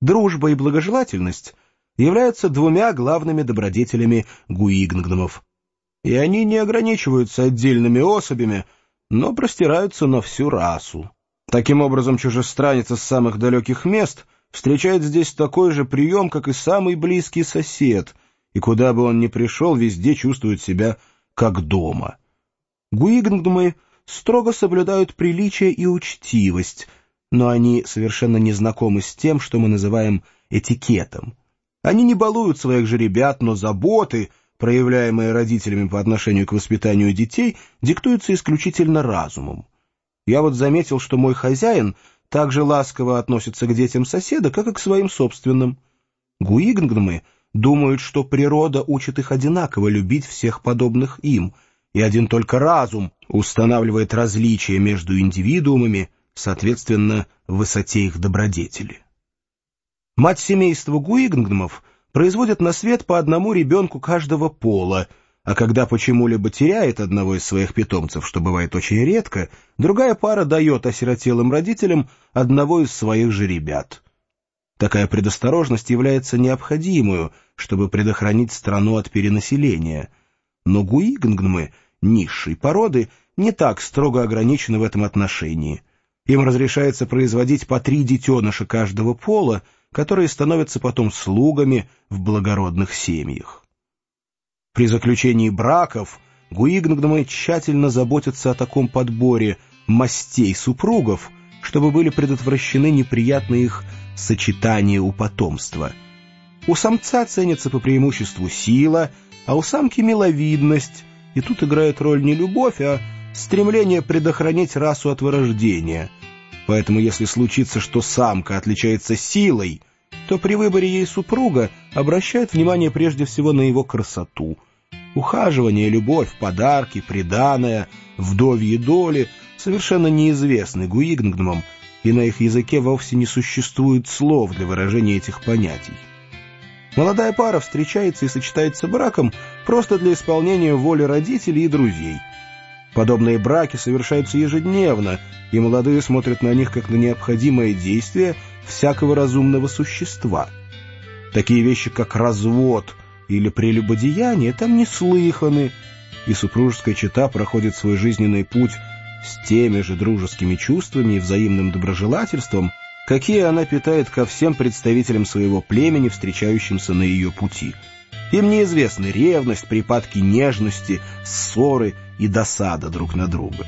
Дружба и благожелательность являются двумя главными добродетелями гуигнгномов, и они не ограничиваются отдельными особями, но простираются на всю расу. Таким образом, чужестранец из самых далеких мест встречает здесь такой же прием, как и самый близкий сосед, и куда бы он ни пришел, везде чувствует себя как дома. Гуигнгномы строго соблюдают приличие и учтивость, но они совершенно не знакомы с тем, что мы называем этикетом. Они не балуют своих жеребят, но заботы, проявляемые родителями по отношению к воспитанию детей, диктуются исключительно разумом. Я вот заметил, что мой хозяин так же ласково относится к детям соседа, как и к своим собственным. Гуигнгномы думают, что природа учит их одинаково любить всех подобных им, и один только разум устанавливает различия между индивидуумами, соответственно, высоте их добродетели. Мать семейства гуигнгномов производит на свет по одному ребенку каждого пола, а когда почему-либо теряет одного из своих питомцев, что бывает очень редко, другая пара дает осиротелым родителям одного из своих же ребят. Такая предосторожность является необходимой, чтобы предохранить страну от перенаселения. Но гуигнгномы низшей породы не так строго ограничены в этом отношении. Им разрешается производить по 3 детеныша каждого пола, которые становятся потом слугами в благородных семьях. При заключении браков гуигнгномы тщательно заботятся о таком подборе мастей супругов, чтобы были предотвращены неприятные их сочетания у потомства. У самца ценится по преимуществу сила, а у самки миловидность, и тут играет роль не любовь, а стремление предохранить расу от вырождения. Поэтому если случится, что самка отличается силой, то при выборе ей супруга обращает внимание прежде всего на его красоту. Ухаживание, любовь, подарки, приданое, вдовьи доли совершенно неизвестны гуигнгномам, и на их языке вовсе не существует слов для выражения этих понятий. Молодая пара встречается и сочетается браком просто для исполнения воли родителей и друзей. Подобные браки совершаются ежедневно, и молодые смотрят на них как на необходимое действие всякого разумного существа. Такие вещи, как развод или прелюбодеяние, там не слыханы, и супружеская чета проходит свой жизненный путь с теми же дружескими чувствами и взаимным доброжелательством, какие она питает ко всем представителям своего племени, встречающимся на ее пути. Им неизвестны ревность, припадки нежности, ссоры и досада друг на друга.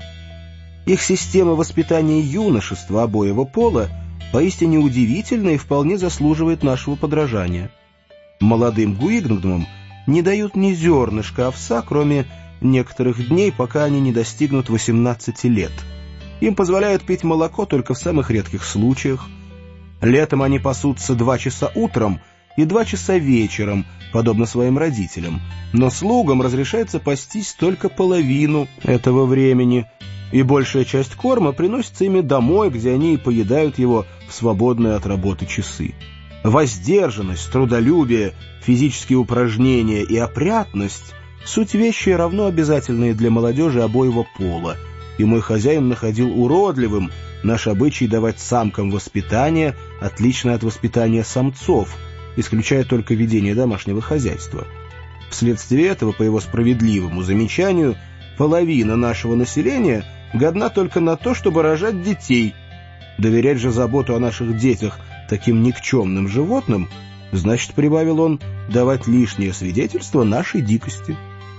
Их система воспитания юношества обоего пола поистине удивительна и вполне заслуживает нашего подражания. Молодым гуигнгномам не дают ни зернышка овса, кроме некоторых дней, пока они не достигнут 18 лет. Им позволяют пить молоко только в самых редких случаях. Летом они пасутся 2 часа утром и 2 часа вечером, подобно своим родителям, но слугам разрешается пастись только половину этого времени, и большая часть корма приносится ими домой, где они и поедают его в свободные от работы часы. Воздержанность, трудолюбие, физические упражнения и опрятность — суть вещи равно обязательные для молодежи обоего пола, и мой хозяин находил уродливым наш обычай давать самкам воспитание, отличное от воспитания самцов, исключая только ведение домашнего хозяйства. Вследствие этого, по его справедливому замечанию, половина нашего населения годна только на то, чтобы рожать детей. Доверять же заботу о наших детях таким никчемным животным, значит, прибавил он, давать лишнее свидетельство нашей дикости.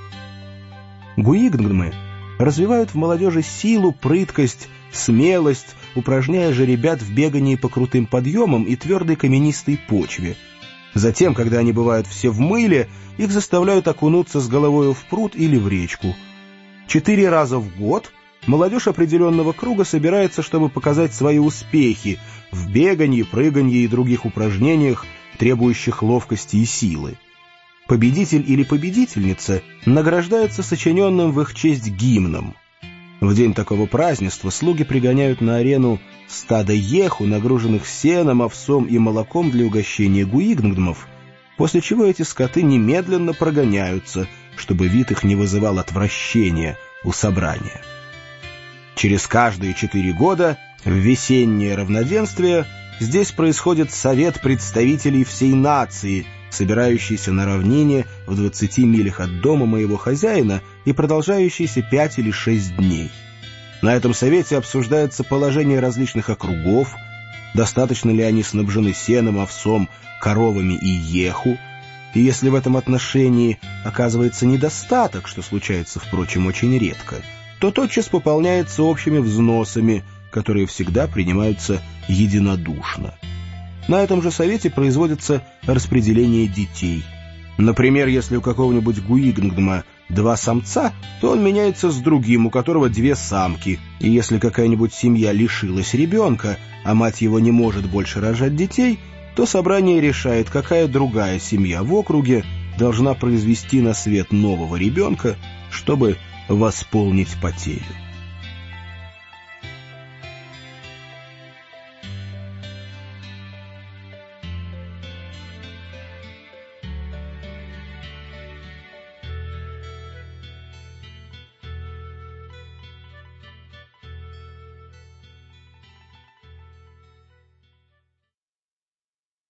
Гуигнгномы развивают в молодежи силу, прыткость, смелость, упражняя же ребят в бегании по крутым подъемам и твердой каменистой почве. Затем, когда они бывают все в мыле, их заставляют окунуться с головою в пруд или в речку. 4 раза в год молодежь определенного круга собирается, чтобы показать свои успехи в беганье, прыганье и других упражнениях, требующих ловкости и силы. Победитель или победительница награждаются сочиненным в их честь гимном. В день такого празднества слуги пригоняют на арену стадо еху, нагруженных сеном, овсом и молоком для угощения гуигнгномов, после чего эти скоты немедленно прогоняются, чтобы вид их не вызывал отвращения у собрания. Через каждые 4 года в весеннее равноденствие здесь происходит совет представителей всей нации, собирающийся на равнине в 20 милях от дома моего хозяина и продолжающийся 5 или 6 дней. На этом совете обсуждается положение различных округов, достаточно ли они снабжены сеном, овсом, коровами и еху, и если в этом отношении оказывается недостаток, что случается, впрочем, очень редко, то тотчас пополняется общими взносами, которые всегда принимаются единодушно. На этом же совете производится распределение детей. Например, если у какого-нибудь Гуигнгдма 2 самца, то он меняется с другим, у которого 2 самки, и если какая-нибудь семья лишилась ребенка, а мать его не может больше рожать детей, то собрание решает, какая другая семья в округе должна произвести на свет нового ребенка, чтобы восполнить потерю.